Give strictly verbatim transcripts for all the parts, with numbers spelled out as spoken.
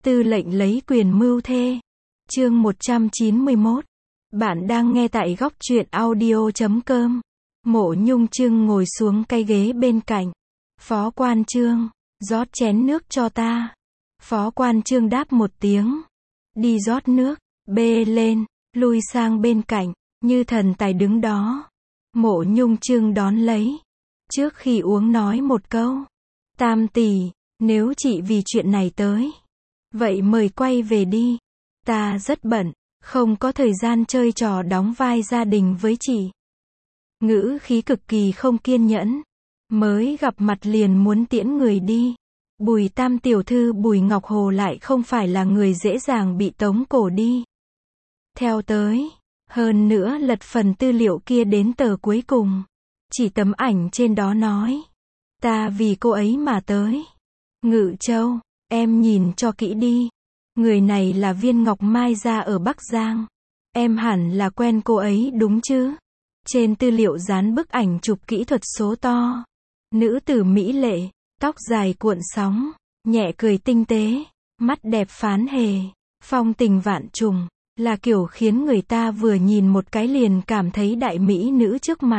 Tư lệnh lấy quyền mưu thê. Chương một trăm chín mươi mốt. Bạn đang nghe tại góc truyện audio chấm com. Mộ Nhung Trưng ngồi xuống cái ghế bên cạnh. Phó Quan Trương, rót chén nước cho ta. Phó Quan Trương đáp một tiếng. Đi rót nước, bê lên, lui sang bên cạnh, như thần tài đứng đó. Mộ Nhung Trưng đón lấy. Trước khi uống nói một câu. Tam tỷ, nếu chị vì chuyện này tới, vậy mời quay về đi. Ta rất bận, không có thời gian chơi trò đóng vai gia đình với chị. Ngữ khí cực kỳ không kiên nhẫn. Mới gặp mặt liền muốn tiễn người đi. Bùi Tam tiểu thư Bùi Ngọc Hồ lại không phải là người dễ dàng bị tống cổ đi. Theo tới. Hơn nữa lật phần tư liệu kia đến tờ cuối cùng. Chỉ tấm ảnh trên đó nói. Ta vì cô ấy mà tới. Ngự Châu, em nhìn cho kỹ đi. Người này là Viên Ngọc Mai gia ở Bắc Giang. Em hẳn là quen cô ấy đúng chứ? Trên tư liệu dán bức ảnh chụp kỹ thuật số to. Nữ tử mỹ lệ, tóc dài cuộn sóng, nhẹ cười tinh tế, mắt đẹp phán hề, phong tình vạn trùng, là kiểu khiến người ta vừa nhìn một cái liền cảm thấy đại mỹ nữ trước mặt.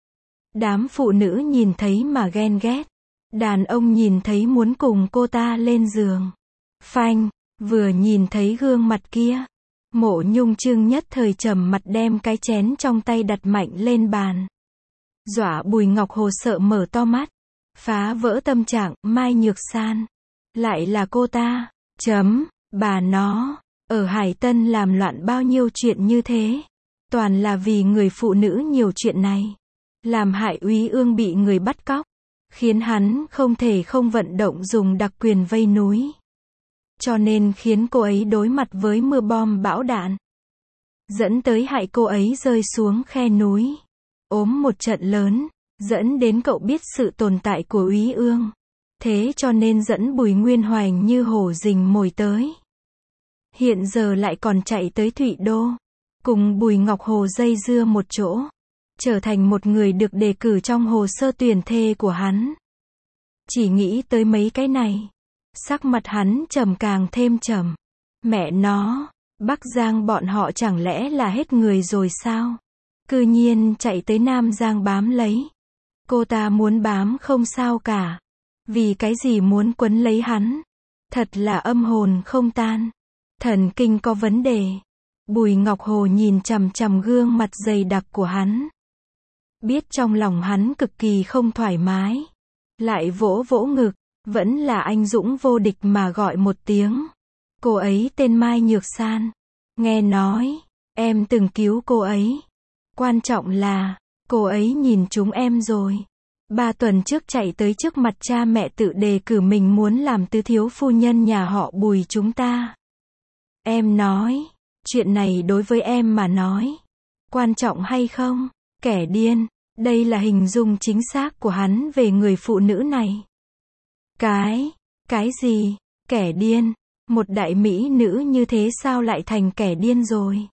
Đám phụ nữ nhìn thấy mà ghen ghét. Đàn ông nhìn thấy muốn cùng cô ta lên giường. Phanh, vừa nhìn thấy gương mặt kia. Mộ Nhung Trưng nhất thời trầm mặt đem cái chén trong tay đặt mạnh lên bàn. Dọa Bùi Ngọc Hồ sợ mở to mắt. Phá vỡ tâm trạng, Mai Nhược San. Lại là cô ta. Chấm, bà nó. Ở Hải Tân làm loạn bao nhiêu chuyện như thế. Toàn là vì người phụ nữ nhiều chuyện này. Làm hại Úy Ương bị người bắt cóc. Khiến hắn không thể không vận động dùng đặc quyền vây núi. Cho nên khiến cô ấy đối mặt với mưa bom bão đạn. Dẫn tới hại cô ấy rơi xuống khe núi. Ốm một trận lớn. Dẫn đến cậu biết sự tồn tại của Úy Ương. Thế cho nên dẫn Bùi Nguyên Hoành như hổ rình mồi tới. Hiện giờ lại còn chạy tới Thụy Đô. Cùng Bùi Ngọc Hồ dây dưa một chỗ. Trở thành một người được đề cử trong hồ sơ tuyển thê của hắn. Chỉ nghĩ tới mấy cái này. Sắc mặt hắn trầm càng thêm trầm. Mẹ nó, Bắc Giang bọn họ chẳng lẽ là hết người rồi sao? Cư nhiên chạy tới Nam Giang bám lấy. Cô ta muốn bám không sao cả. Vì cái gì muốn quấn lấy hắn? Thật là âm hồn không tan. Thần kinh có vấn đề. Bùi Ngọc Hồ nhìn chằm chằm gương mặt dày đặc của hắn. Biết trong lòng hắn cực kỳ không thoải mái. Lại vỗ vỗ ngực. Vẫn là anh dũng vô địch mà gọi một tiếng. Cô ấy tên Mai Nhược San. Nghe nói, em từng cứu cô ấy. Quan trọng là, cô ấy nhìn chúng em rồi. Ba tuần trước chạy tới trước mặt cha mẹ tự đề cử mình muốn làm tứ thiếu phu nhân nhà họ Bùi chúng ta. Em nói, chuyện này đối với em mà nói. Quan trọng hay không? Kẻ điên. Đây là hình dung chính xác của hắn về người phụ nữ này. Cái, cái gì? Kẻ điên? Một đại mỹ nữ như thế sao lại thành kẻ điên rồi?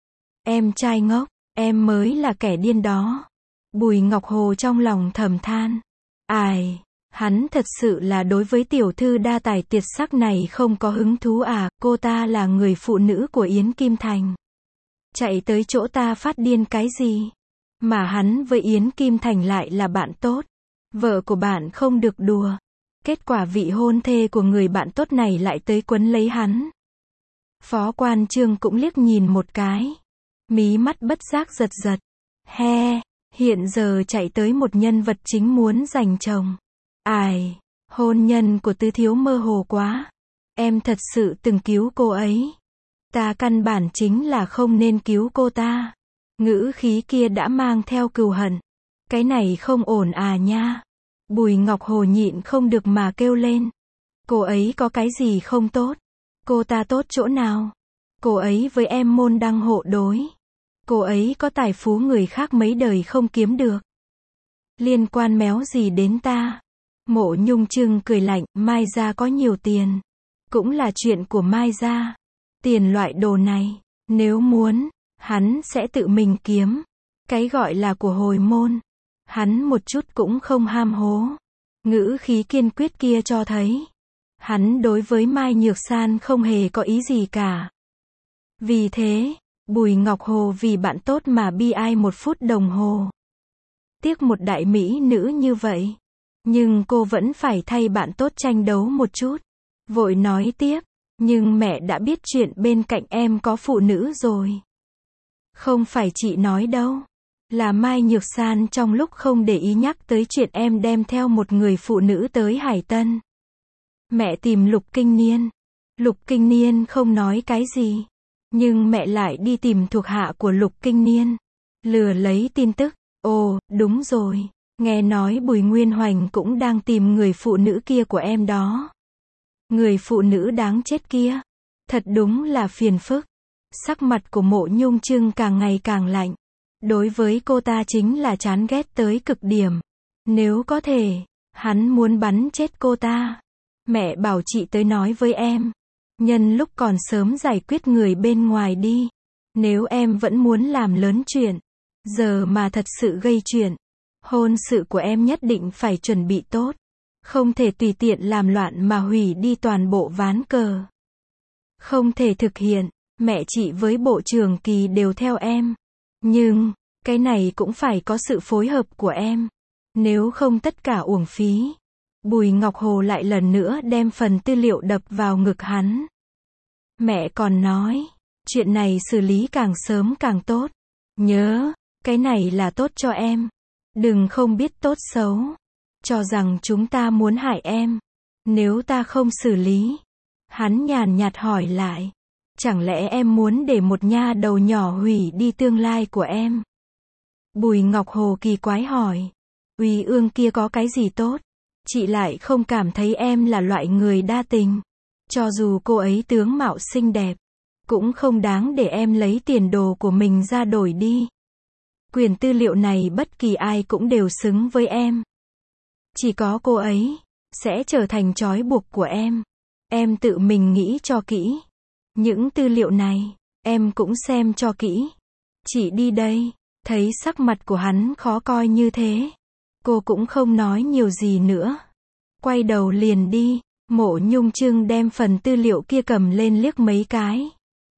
Em trai ngốc, em mới là kẻ điên đó. Bùi Ngọc Hồ trong lòng thầm than. Ai, hắn thật sự là đối với tiểu thư đa tài tuyệt sắc này không có hứng thú à, cô ta là người phụ nữ của Yến Kim Thành. Chạy tới chỗ ta phát điên cái gì? Mà hắn với Yến Kim Thành lại là bạn tốt. Vợ của bạn không được đùa. Kết quả vị hôn thê của người bạn tốt này lại tới quấn lấy hắn. Phó Quan Trương cũng liếc nhìn một cái. Mí mắt bất giác giật giật. He, hiện giờ chạy tới một nhân vật chính muốn giành chồng. Ai, hôn nhân của tứ thiếu mơ hồ quá. Em thật sự từng cứu cô ấy. Ta căn bản chính là không nên cứu cô ta. Ngữ khí kia đã mang theo cừu hận. Cái này không ổn à nha. Bùi Ngọc Hồ nhịn không được mà kêu lên. Cô ấy có cái gì không tốt? Cô ta tốt chỗ nào? Cô ấy với em môn đăng hộ đối. Cô ấy có tài phú người khác mấy đời không kiếm được. Liên quan méo gì đến ta? Mộ Nhung Trưng cười lạnh, Mai gia có nhiều tiền. Cũng là chuyện của Mai gia. Tiền loại đồ này, nếu muốn, hắn sẽ tự mình kiếm. Cái gọi là của hồi môn. Hắn một chút cũng không ham hố. Ngữ khí kiên quyết kia cho thấy. Hắn đối với Mai Nhược San không hề có ý gì cả. Vì thế, Bùi Ngọc Hồ vì bạn tốt mà bi ai một phút đồng hồ. Tiếc một đại mỹ nữ như vậy. Nhưng cô vẫn phải thay bạn tốt tranh đấu một chút. Vội nói tiếp, nhưng mẹ đã biết chuyện bên cạnh em có phụ nữ rồi. Không phải chị nói đâu. Là Mai Nhược San trong lúc không để ý nhắc tới chuyện em đem theo một người phụ nữ tới Hải Tân. Mẹ tìm Lục Kinh Niên. Lục Kinh Niên không nói cái gì. Nhưng mẹ lại đi tìm thuộc hạ của Lục Kinh Niên. Lừa lấy tin tức. Ồ, đúng rồi. Nghe nói Bùi Nguyên Hoành cũng đang tìm người phụ nữ kia của em đó. Người phụ nữ đáng chết kia. Thật đúng là phiền phức. Sắc mặt của Mộ Nhung Trưng càng ngày càng lạnh. Đối với cô ta chính là chán ghét tới cực điểm. Nếu có thể, hắn muốn bắn chết cô ta. Mẹ bảo chị tới nói với em. Nhân lúc còn sớm giải quyết người bên ngoài đi. Nếu em vẫn muốn làm lớn chuyện. Giờ mà thật sự gây chuyện. Hôn sự của em nhất định phải chuẩn bị tốt. Không thể tùy tiện làm loạn mà hủy đi toàn bộ ván cờ. Không thể thực hiện. Mẹ chị với Bộ trưởng Kỳ đều theo em. Nhưng, cái này cũng phải có sự phối hợp của em. Nếu không tất cả uổng phí. Bùi Ngọc Hồ lại lần nữa đem phần tư liệu đập vào ngực hắn. Mẹ còn nói, chuyện này xử lý càng sớm càng tốt. Nhớ, cái này là tốt cho em. Đừng không biết tốt xấu. Cho rằng chúng ta muốn hại em. Nếu ta không xử lý. Hắn nhàn nhạt hỏi lại. Chẳng lẽ em muốn để một nha đầu nhỏ hủy đi tương lai của em? Bùi Ngọc Hồ kỳ quái hỏi. Uy Ương kia có cái gì tốt? Chị lại không cảm thấy em là loại người đa tình. Cho dù cô ấy tướng mạo xinh đẹp. Cũng không đáng để em lấy tiền đồ của mình ra đổi đi. Quyền tư liệu này bất kỳ ai cũng đều xứng với em. Chỉ có cô ấy sẽ trở thành trói buộc của em. Em tự mình nghĩ cho kỹ. Những tư liệu này, em cũng xem cho kỹ. Chị đi đây. Thấy sắc mặt của hắn khó coi như thế. Cô cũng không nói nhiều gì nữa. Quay đầu liền đi. Mộ Nhung Trưng đem phần tư liệu kia cầm lên liếc mấy cái.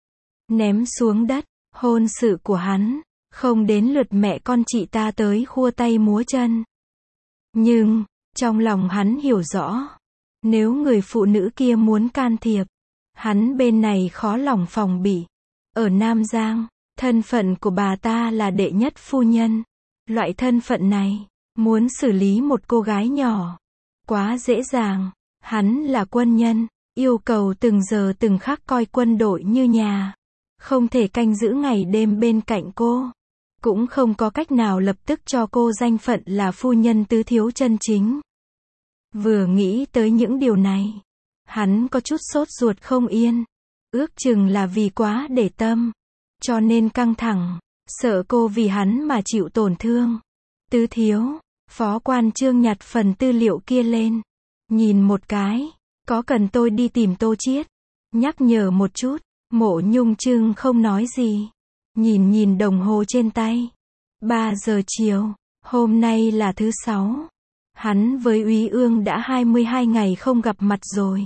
Ném xuống đất. Hôn sự của hắn. Không đến lượt mẹ con chị ta tới khua tay múa chân. Nhưng, trong lòng hắn hiểu rõ. Nếu người phụ nữ kia muốn can thiệp. Hắn bên này khó lòng phòng bị. Ở Nam Giang, thân phận của bà ta là đệ nhất phu nhân. Loại thân phận này, muốn xử lý một cô gái nhỏ. Quá dễ dàng. Hắn là quân nhân, yêu cầu từng giờ từng khắc coi quân đội như nhà. Không thể canh giữ ngày đêm bên cạnh cô. Cũng không có cách nào lập tức cho cô danh phận là phu nhân tứ thiếu chân chính. Vừa nghĩ tới những điều này. Hắn có chút sốt ruột không yên. Ước chừng là vì quá để tâm. Cho nên căng thẳng. Sợ cô vì hắn mà chịu tổn thương. Tứ thiếu. Phó quan Trương nhặt phần tư liệu kia lên. Nhìn một cái. Có cần tôi đi tìm Tô Chiết? Nhắc nhở một chút. Mộ Nhung Trưng không nói gì. Nhìn nhìn đồng hồ trên tay. ba giờ chiều. Hôm nay là thứ sáu. Hắn với Úy Ương đã hai mươi hai ngày không gặp mặt rồi.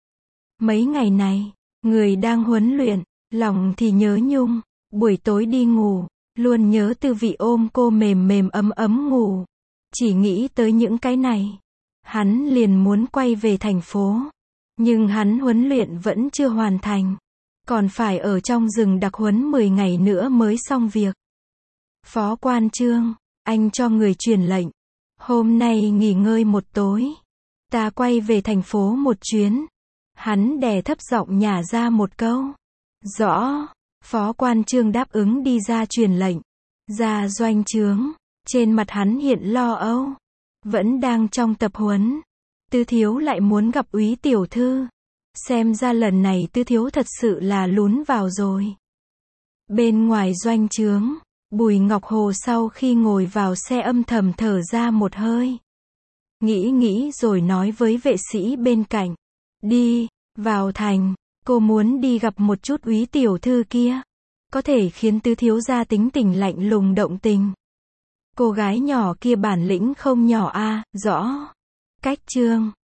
Mấy ngày này, người đang huấn luyện, lòng thì nhớ Nhung, buổi tối đi ngủ, luôn nhớ tư vị ôm cô mềm mềm ấm ấm ngủ. Chỉ nghĩ tới những cái này, hắn liền muốn quay về thành phố. Nhưng hắn huấn luyện vẫn chưa hoàn thành, còn phải ở trong rừng đặc huấn mười ngày nữa mới xong việc. Phó quan Trương, anh cho người truyền lệnh. Hôm nay nghỉ ngơi một tối. Ta quay về thành phố một chuyến. Hắn đè thấp giọng nhả ra một câu. Rõ. Phó quan Trương đáp ứng đi ra truyền lệnh. Ra doanh trướng. Trên mặt hắn hiện lo âu. Vẫn đang trong tập huấn. Tư thiếu lại muốn gặp Úy tiểu thư. Xem ra lần này tư thiếu thật sự là lún vào rồi. Bên ngoài doanh trướng. Bùi Ngọc Hồ sau khi ngồi vào xe âm thầm thở ra một hơi. Nghĩ nghĩ rồi nói với vệ sĩ bên cạnh. Đi, vào thành, cô muốn đi gặp một chút Úy tiểu thư kia. Có thể khiến tứ thiếu gia tính tình lạnh lùng động tình. Cô gái nhỏ kia bản lĩnh không nhỏ a, à, rõ. Cách Trương.